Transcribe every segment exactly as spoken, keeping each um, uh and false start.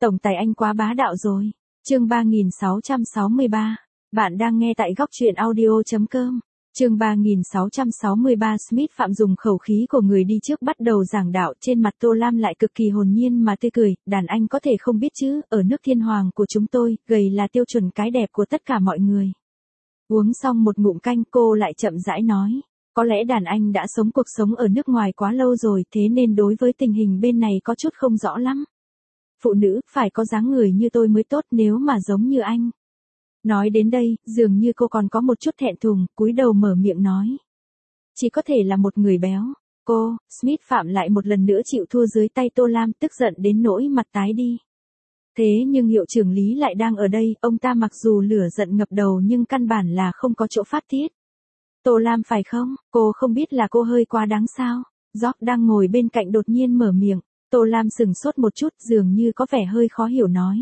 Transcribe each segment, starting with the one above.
Tổng tài anh quá bá đạo rồi. Chương ba nghìn sáu trăm sáu mươi ba. Bạn đang nghe tại góc truyện audio chấm com. Chương ba nghìn sáu trăm sáu mươi ba. Smith Phạm dùng khẩu khí của người đi trước bắt đầu giảng đạo, trên mặt Tô Lam lại cực kỳ hồn nhiên mà tươi cười. Đàn anh có thể không biết chứ, ở nước thiên hoàng của chúng tôi, gầy là tiêu chuẩn cái đẹp của tất cả mọi người. Uống xong một ngụm canh, cô lại chậm rãi nói. Có lẽ đàn anh đã sống cuộc sống ở nước ngoài quá lâu rồi, thế nên đối với tình hình bên này có chút không rõ lắm. Phụ nữ, phải có dáng người như tôi mới tốt, nếu mà giống như anh. Nói đến đây, dường như cô còn có một chút thẹn thùng, cúi đầu mở miệng nói. Chỉ có thể là một người béo. Cô, Smith Phạm lại một lần nữa chịu thua dưới tay Tô Lam, tức giận đến nỗi mặt tái đi. Thế nhưng hiệu trưởng Lý lại đang ở đây, ông ta mặc dù lửa giận ngập đầu nhưng căn bản là không có chỗ phát tiết. Tô Lam phải không, cô không biết là cô hơi quá đáng sao? George đang ngồi bên cạnh đột nhiên mở miệng. Tô Lam sừng sốt một chút, dường như có vẻ hơi khó hiểu nói.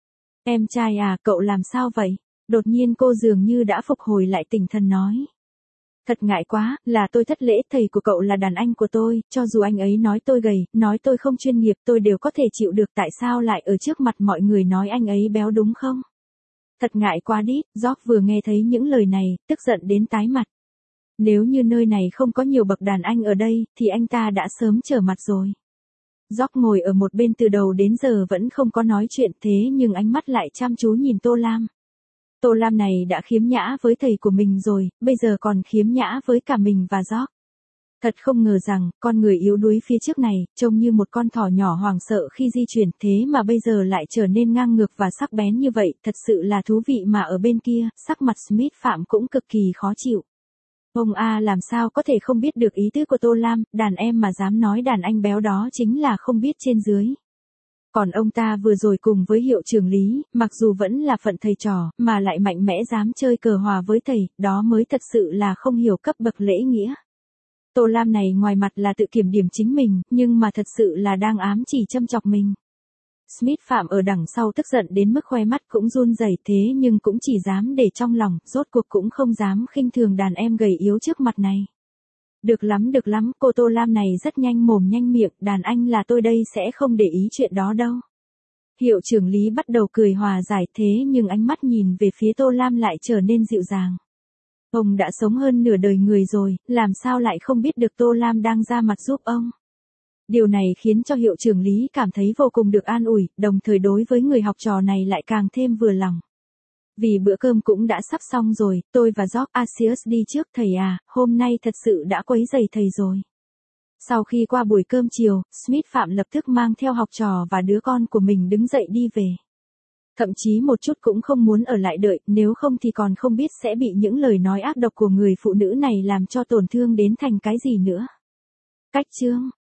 Em trai à, cậu làm sao vậy? Đột nhiên cô dường như đã phục hồi lại tinh thần nói. Thật ngại quá, là tôi thất lễ, thầy của cậu là đàn anh của tôi, cho dù anh ấy nói tôi gầy, nói tôi không chuyên nghiệp, tôi đều có thể chịu được, tại sao lại ở trước mặt mọi người nói anh ấy béo đúng không? Thật ngại quá đi. George vừa nghe thấy những lời này, tức giận đến tái mặt. Nếu như nơi này không có nhiều bậc đàn anh ở đây, thì anh ta đã sớm trở mặt rồi. George ngồi ở một bên từ đầu đến giờ vẫn không có nói chuyện, thế nhưng ánh mắt lại chăm chú nhìn Tô Lam. Tô Lam này đã khiếm nhã với thầy của mình rồi, bây giờ còn khiếm nhã với cả mình và George. Thật không ngờ rằng, con người yếu đuối phía trước này, trông như một con thỏ nhỏ hoảng sợ khi di chuyển, thế mà bây giờ lại trở nên ngang ngược và sắc bén như vậy, thật sự là thú vị mà. Ở bên kia, sắc mặt Smith Phạm cũng cực kỳ khó chịu. Ông A làm sao có thể không biết được ý tứ của Tô Lam, đàn em mà dám nói đàn anh béo đó chính là không biết trên dưới. Còn ông ta vừa rồi cùng với hiệu trưởng Lý, mặc dù vẫn là phận thầy trò, mà lại mạnh mẽ dám chơi cờ hòa với thầy, đó mới thật sự là không hiểu cấp bậc lễ nghĩa. Tô Lam này ngoài mặt là tự kiểm điểm chính mình, nhưng mà thật sự là đang ám chỉ châm chọc mình. Smith Phạm ở đằng sau tức giận đến mức khoe mắt cũng run rẩy, thế nhưng cũng chỉ dám để trong lòng, rốt cuộc cũng không dám khinh thường đàn em gầy yếu trước mặt này. Được lắm được lắm, cô Tô Lam này rất nhanh mồm nhanh miệng, đàn anh là tôi đây sẽ không để ý chuyện đó đâu. Hiệu trưởng Lý bắt đầu cười hòa giải, thế nhưng ánh mắt nhìn về phía Tô Lam lại trở nên dịu dàng. Ông đã sống hơn nửa đời người rồi, làm sao lại không biết được Tô Lam đang ra mặt giúp ông. Điều này khiến cho hiệu trưởng Lý cảm thấy vô cùng được an ủi, đồng thời đối với người học trò này lại càng thêm vừa lòng. Vì bữa cơm cũng đã sắp xong rồi, tôi và George Asius đi trước. Thầy à, hôm nay thật sự đã quấy rầy thầy rồi. Sau khi qua buổi cơm chiều, Smith Phạm lập tức mang theo học trò và đứa con của mình đứng dậy đi về. Thậm chí một chút cũng không muốn ở lại đợi, nếu không thì còn không biết sẽ bị những lời nói ác độc của người phụ nữ này làm cho tổn thương đến thành cái gì nữa. Cách chương